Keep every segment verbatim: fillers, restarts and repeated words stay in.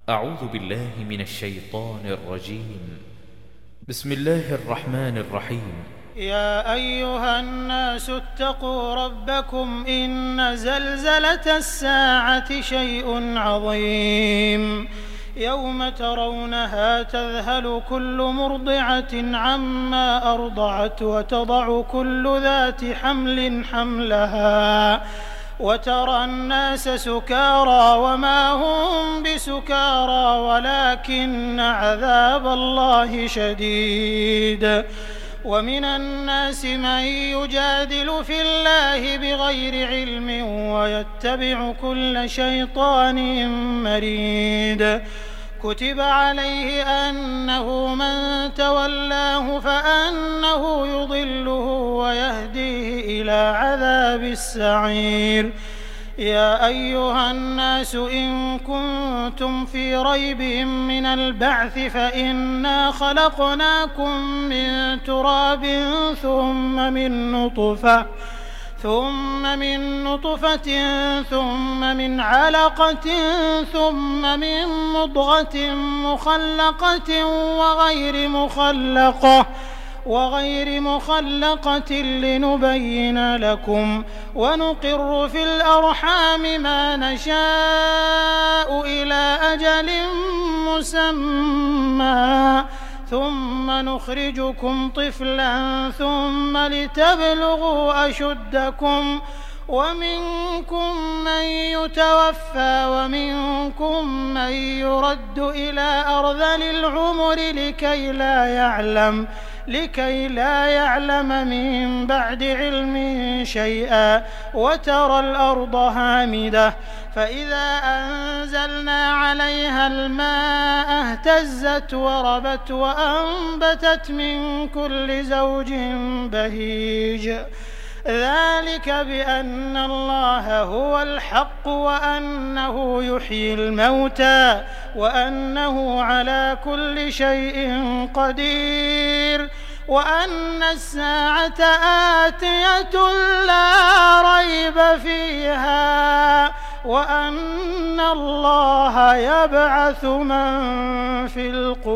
أعوذ بالله من الشيطان الرجيم. بسم الله الرحمن الرحيم. يا أيها الناس اتقوا ربكم إن زلزلة الساعة شيء عظيم يوم ترونها تذهل كل مرضعة عما أرضعت وتضع كل ذات حمل حملها وترى الناس سكارى وما هم بسكارى ولكن عذاب الله شديد. ومن الناس من يجادل في الله بغير علم ويتبع كل شيطان مريد. كتب عليه أنه من تولاه فأنه يضله ويهديه إلى عذاب السعير. يا أيها الناس إن كنتم في ريب من البعث فإنا خلقناكم من تراب ثم من نطفة ثم من نطفة ثم من علقة ثم من مضغة مخلقة وغير مخلقة وغير مخلقة لنبين لكم ونقر في الأرحام ما نشاء إلى أجل مسمى ثم نخرجكم طفلا ثم لتبلغوا أشدكم ومنكم من يتوفى ومنكم من يرد إلى أرذل العمر لكي لا يعلم لكي لا يعلم من بعد علم شيئا وترى الأرض هامدة فإذا أنزلنا عليها الماء اهتزت وربت وأنبتت من كل زوج بهيج. ذلك بأن الله هو الحق وأنه يحيي الموتى وأنه على كل شيء قدير وأن الساعة آتية لا ريب فيها وأن الله يبعث من في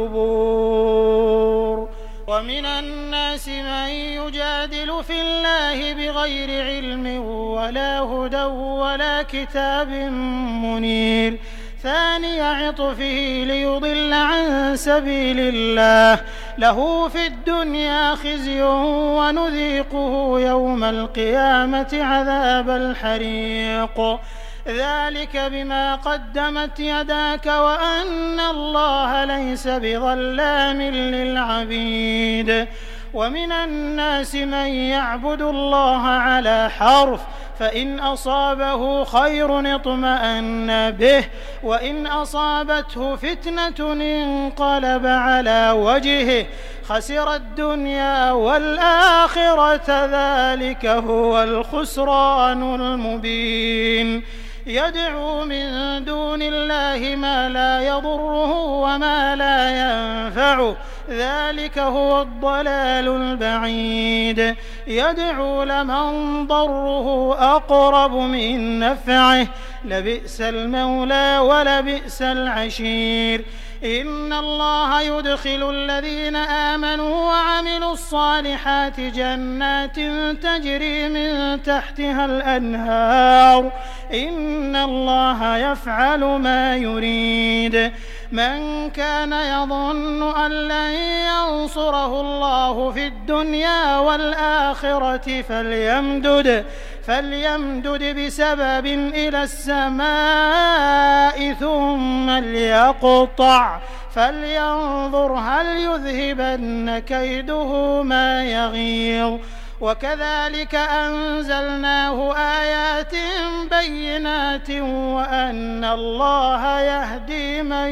القبور. ومن الناس من يجادل في الله بغير علم ولا هدى ولا كتاب منير. ثاني عطفه ليضل عن سبيل الله له في الدنيا خزي ونذيقه يوم القيامة عذاب الحريق. ذلك بما قدمت يداك وأن الله ليس بظلام للعبيد. ومن الناس من يعبد الله على حرف فإن أصابه خير اطمأن به وإن أصابته فتنة انقلب على وجهه خسر الدنيا والآخرة ذلك هو الخسران المبين. يدعو من دون الله ما لا يضره وما لا ينفعه ذلك هو الضلال البعيد. يدعو لمن ضره أقرب من نفعه لبئس المولى ولبئس العشير. إن الله يدخل الذين آمنوا وعملوا الصالحات جنات تجري من تحتها الأنهار إن الله يفعل ما يريد. من كان يظن أن لن ينصره الله في الدنيا والآخرة فليمدد فليمدد بسبب إلى السماء ثم ليقطع فلينظر هل يذهبن كيده ما يغيظ. وكذلك أنزلناه آيات بينات وأن الله يهدي من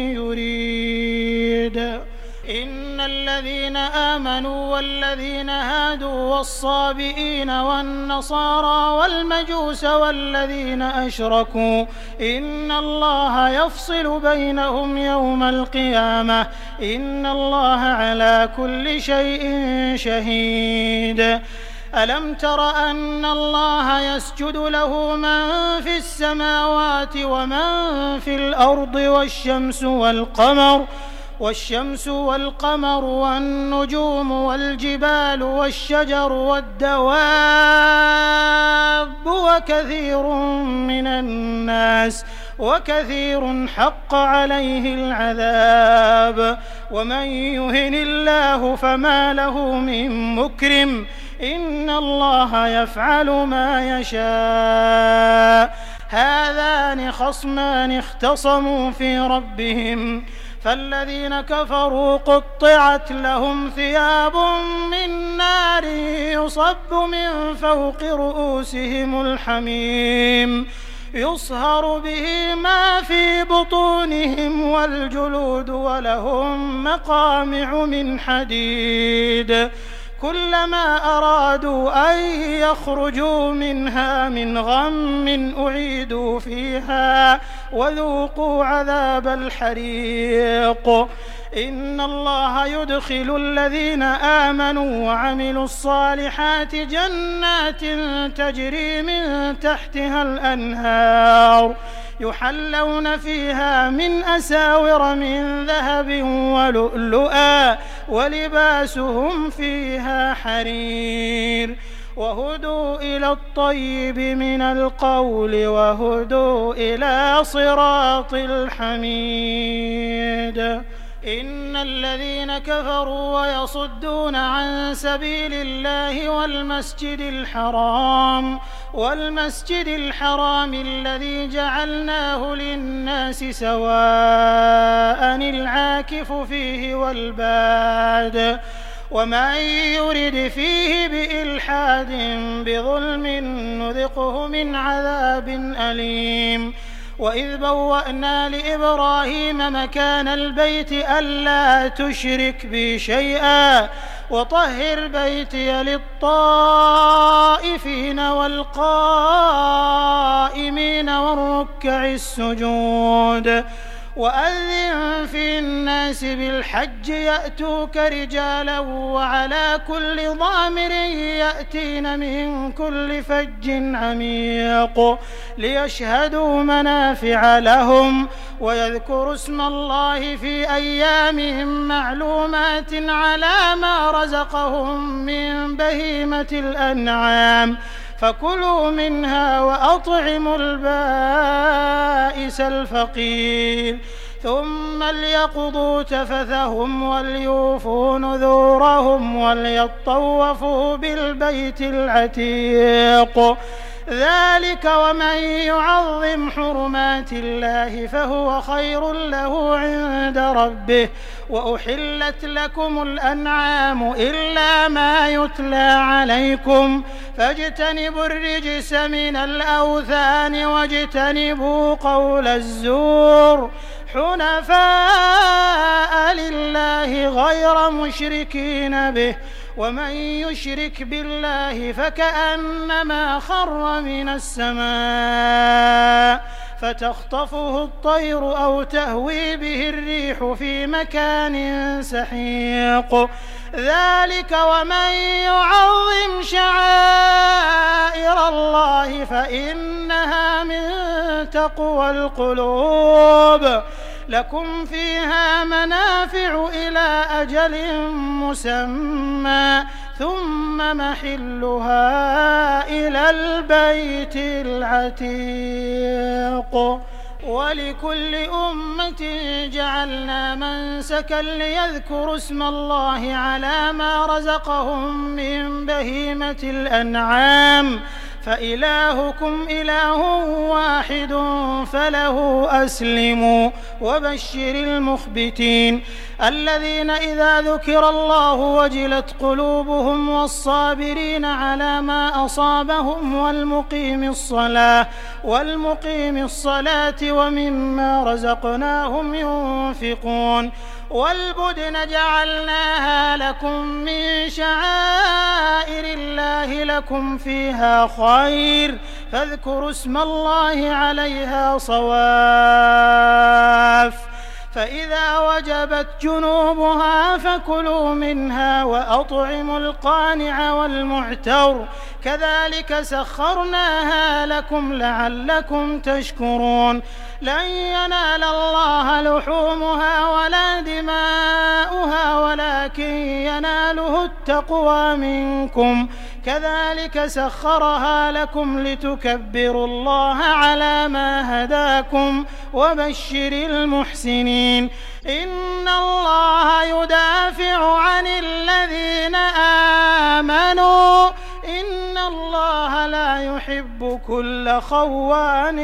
يريد. إن الذين آمنوا والذين هادوا والصابئين والنصارى والمجوس والذين أشركوا إن الله يفصل بينهم يوم القيامة إن الله على كل شيء شهيد. ألم تر أن الله يسجد له من في السماوات ومن في الأرض والشمس والقمر والشمس والقمر والنجوم والجبال والشجر والدواب وكثير من الناس وكثير حق عليه العذاب ومن يهن الله فما له من مكرم إن الله يفعل ما يشاء هذان خصمان اختصموا في ربهم فالذين كفروا قطعت لهم ثياب من نار يصب من فوق رؤوسهم الحميم يصهر به ما في بطونهم والجلود ولهم مقامع من حديد كلما أرادوا أن يخرجوا منها من غم أعيدوا فيها وذوقوا عذاب الحريق إن الله يدخل الذين آمنوا وعملوا الصالحات جنات تجري من تحتها الأنهار يحلون فيها من أساور من ذهب ولؤلؤا ولباسهم فيها حرير وهدوا إلى الطيب من القول وهدوا إلى صراط الحميد إن الذين كفروا ويصدون عن سبيل الله والمسجد الحرام والمسجد الحرام الذي جعلناه للناس سواء العاكف فيه والباد ومن يرد فيه بإلحاد بظلم نذقه من عذاب أليم وإذ بوأنا لإبراهيم مكان البيت ألا تشرك بي شيئا وطهر بيتي للطائفين والقائمين والركع السجود وأذن في الناس بالحج يأتوك رجالا وعلى كل ضامر يأتين من كل فج عميق ليشهدوا منافع لهم ويذكروا اسم الله في أيام معلومات على ما رزقهم من بهيمة الأنعام فكلوا منها وأطعموا البائس الفقير ثم ليقضوا تفثهم وليوفوا نذورهم وليطوفوا بالبيت العتيق ذلك ومن يعظم حرمات الله فهو خير له عند ربه وأحلت لكم الأنعام إلا ما يتلى عليكم فاجتنبوا الرجس من الأوثان واجتنبوا قول الزور حنفاء لله غير مشركين به ومن يشرك بالله فكأنما خر من السماء فتخطفه الطير أو تهوي به الريح في مكان سحيق ذلك ومن يعظم شعائر الله فإنها من تقوى القلوب لكم فيها منافع إلى أجل مسمى ثم محلها إلى البيت العتيق ولكل أمة جعلنا منسكا ليذكروا اسم الله على ما رزقهم من بهيمة الأنعام فإلهكم إله واحد فله أسلموا وبشر المخبتين الذين إذا ذكر الله وجلت قلوبهم والصابرين على ما أصابهم والمقيم الصلاة والمقيم الصلاة ومما رزقناهم ينفقون والبدن جعلناها لكم من شعائر الله لكم فيها خير فاذكروا اسم الله عليها صواف فإذا وجبت جنوبها فكلوا منها وأطعموا القانع والمعتر كذلك سخرناها لكم لعلكم تشكرون لن ينال الله لحومها ولا دماؤها ولكن يناله التقوى منكم كذلك سخرها لكم لتكبروا الله على ما هداكم وبشر المحسنين إن الله يدافع عن الذين آمنوا إن الله لا يحب كل خوان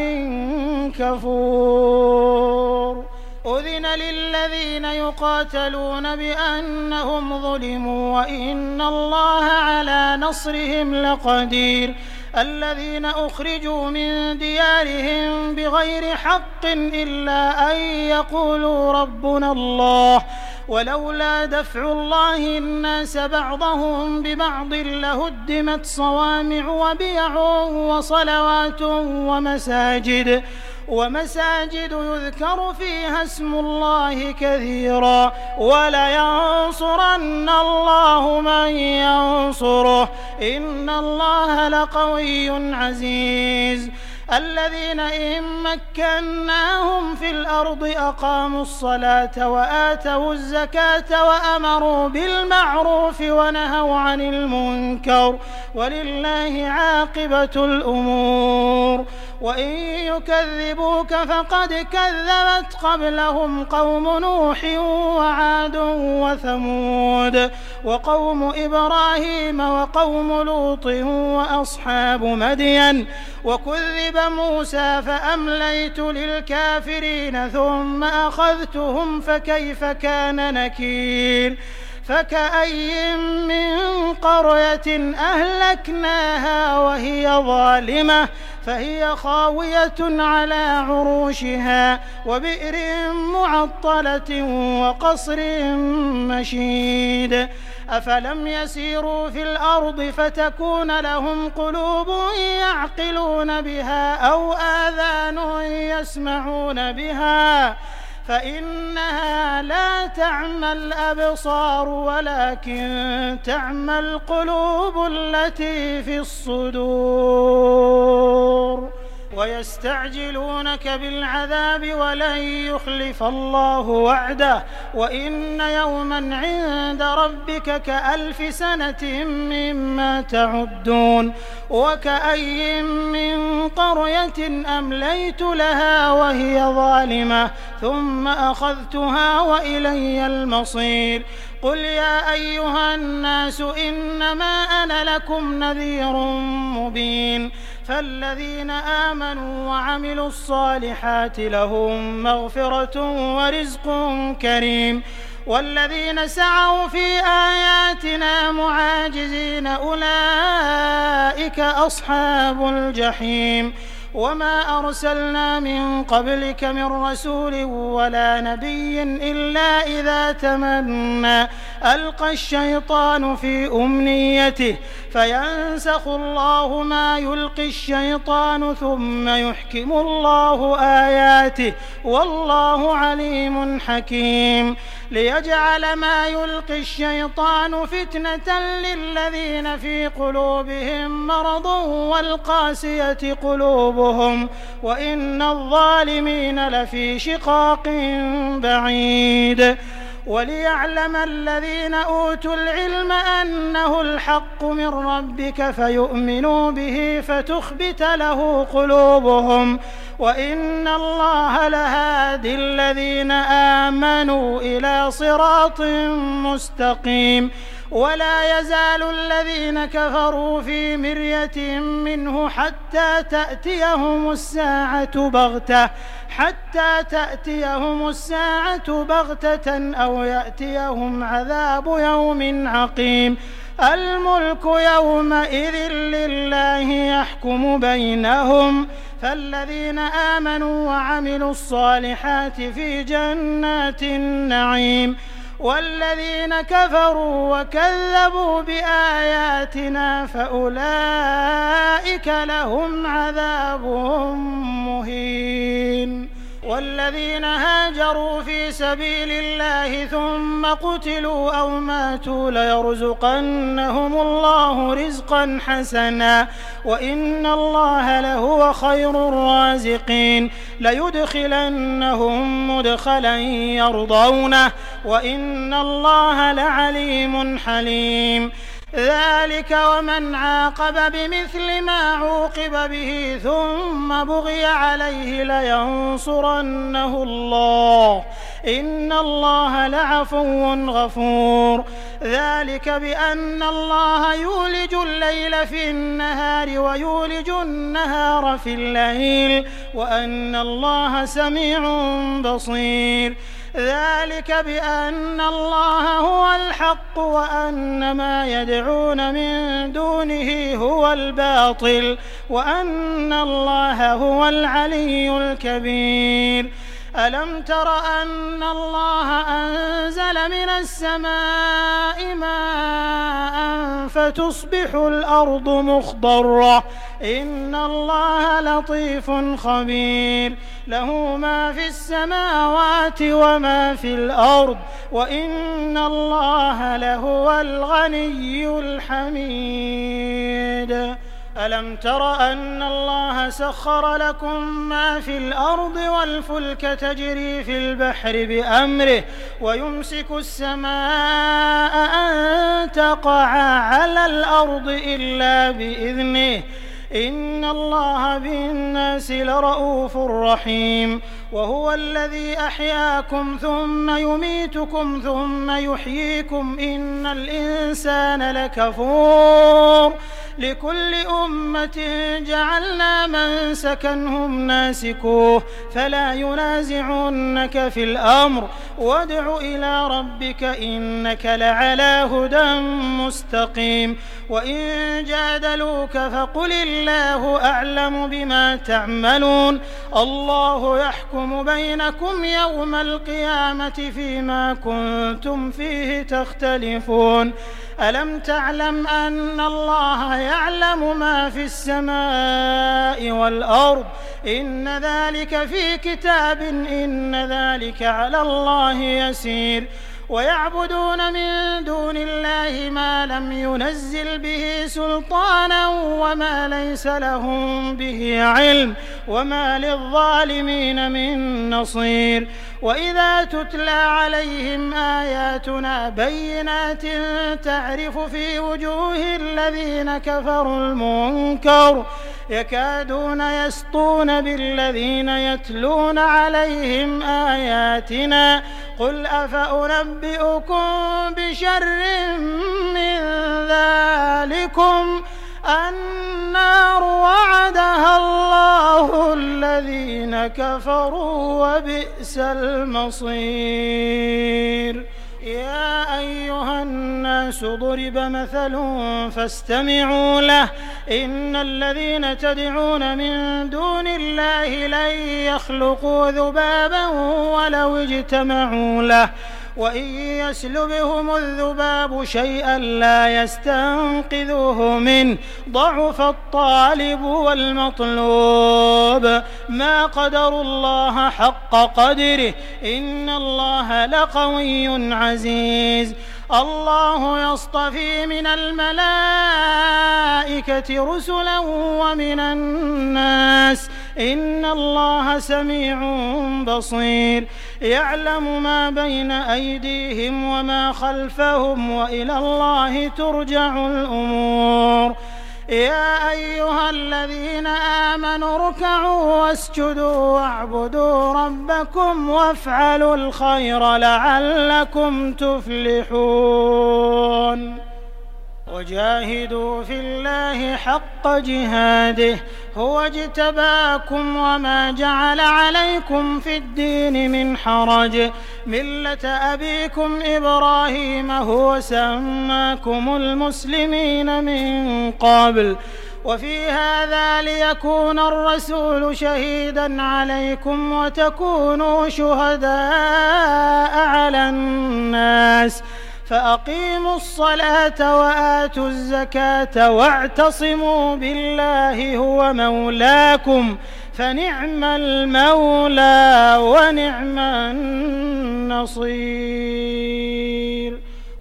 كفور أذن للذين يقاتلون بأنهم ظلموا وإن الله على نصرهم لقدير الذين أخرجوا من ديارهم بغير حق إلا أن يقولوا ربنا الله ولولا دفع الله الناس بعضهم ببعض لهدمت صوامع وبيع وصلوات ومساجد ومساجد يذكر فيها اسم الله كثيرا ولينصرن الله من ينصره إن الله لقوي عزيز الذين إن مكناهم في الأرض أقاموا الصلاة وآتوا الزكاة وأمروا بالمعروف ونهوا عن المنكر ولله عاقبة الأمور وإن يكذبوك فقد كذبت قبلهم قوم نوح وعاد وثمود وقوم إبراهيم وقوم لوط وأصحاب مدين وكذب موسى فأمليت للكافرين ثم أخذتهم فكيف كان نكير فكأي من قرية أهلكناها وهي ظالمة فهي خاوية على عروشها وبئر معطلة وقصر مشيد أفلم يسيروا في الأرض فتكون لهم قلوب يعقلون بها أو آذان يسمعون بها فإنها لا تعمى الأبصار ولكن تعمى القلوب التي في الصدور ويستعجلونك بالعذاب ولن يخلف الله وعده وإن يوما عند ربك كألف سنة مما تعدون وكأي من قرية أمليت لها وهي ظالمة ثم أخذتها وإلي المصير قل يا أيها الناس إنما أنا لكم نذير مبين فالذين آمنوا وعملوا الصالحات لهم مغفرة ورزق كريم والذين سعوا في آياتنا معاجزين أولئك أصحاب الجحيم وما أرسلنا من قبلك من رسول ولا نبي إلا إذا تمنى ألقى الشيطان في أمنيته فينسخ الله ما يلقي الشيطان ثم يحكم الله آياته والله عليم حكيم ليجعل ما يلقي الشيطان فتنة للذين في قلوبهم مرض والقاسية قلوبهم وإن الظالمين لفي شقاق بعيد وليعلم الذين أوتوا العلم أنه الحق من ربك فيؤمنوا به فتخبت له قلوبهم وإن الله لهادي الذين آمنوا إلى صراط مستقيم ولا يزال الذين كفروا في مرية منه حتى تأتيهم الساعة بغتة حتى تأتيهم الساعة بغتة أو يأتيهم عذاب يوم عقيم الملك يومئذ لله يحكم بينهم فالذين آمنوا وعملوا الصالحات في جنات النعيم والذين كفروا وكذبوا بآياتنا فأولئك لهم عذاب مهين والذين هاجروا في سبيل الله ثم قتلوا أو ماتوا ليرزقنهم الله رزقا حسنا وإن الله لهو خير الرازقين ليدخلنهم مدخلا يرضونه وإن الله لعليم حليم ذلك ومن عاقب بمثل ما عوقب به ثم بغي عليه لينصرنه الله إن الله لعفو غفور ذلك بأن الله يولج الليل في النهار ويولج النهار في الليل وأن الله سميع بصير ذلك بأن الله هو الحق وأن ما يدعون من دونه هو الباطل وأن الله هو العلي الكبير ألم تر أن الله أنزل من السماء ماء فتصبح الأرض مخضرة إن الله لطيف خبير له ما في السماوات وما في الأرض وإن الله لهو الغني الحميد ألم تر أن الله سخر لكم ما في الأرض والفلك تجري في البحر بأمره ويمسك السماء أن تقع على الأرض إلا بإذنه إن الله بالناس لرؤوف رحيم وهو الذي أحياكم ثم يميتكم ثم يحييكم إن الإنسان لكفور لكل أمة جعلنا منسكا هم ناسكوه فلا ينازعنك في الأمر وادع إلى ربك إنك لعلى هدى مستقيم وإن جادلوك فقل الله أعلم بما تعملون الله يحكم بينكم يوم القيامة فيما كنتم فيه تختلفون ألم تعلم أن الله يعلم ما في السماء والأرض إن ذلك في كتاب إن ذلك على الله يسير ويعبدون من دون الله ما لم ينزل به سلطانا وما ليس لهم به علم وما للظالمين من نصير وإذا تتلى عليهم آياتنا بينات تعرف في وجوه الذين كفروا المنكر يكادون يسطون بالذين يتلون عليهم آياتنا قل أفأنبئكم بشر من ذلكم النار وعدها الله الذين كفروا وبئس المصير يا أيها الناس ضرب مثل فاستمعوا له إن الذين تدعون من دون الله لن يخلقوا ذبابا ولو اجتمعوا له وإن يسلبهم الذباب شيئا لا يستنقذوه منه ضعف الطالب والمطلوب ما قدروا الله حق قدره إن الله لقوي عزيز الله يصطفي من الملائكة رسلا ومن الناس إن الله سميع بصير يعلم ما بين أيديهم وما خلفهم وإلى الله ترجع الأمور يا أيها الذين آمنوا اركعوا واسجدوا واعبدوا ربكم وافعلوا الخير لعلكم تفلحون وجاهدوا في الله حق جهاده هو اجتباكم وما جعل عليكم في الدين من حرج ملة أبيكم إبراهيم هو سماكم المسلمين من قبل وفي هذا ليكون الرسول شهيدا عليكم وتكونوا شهداء على الناس فأقيموا الصلاة وآتوا الزكاة واعتصموا بالله هو مولاكم فنعم المولى ونعم النصير.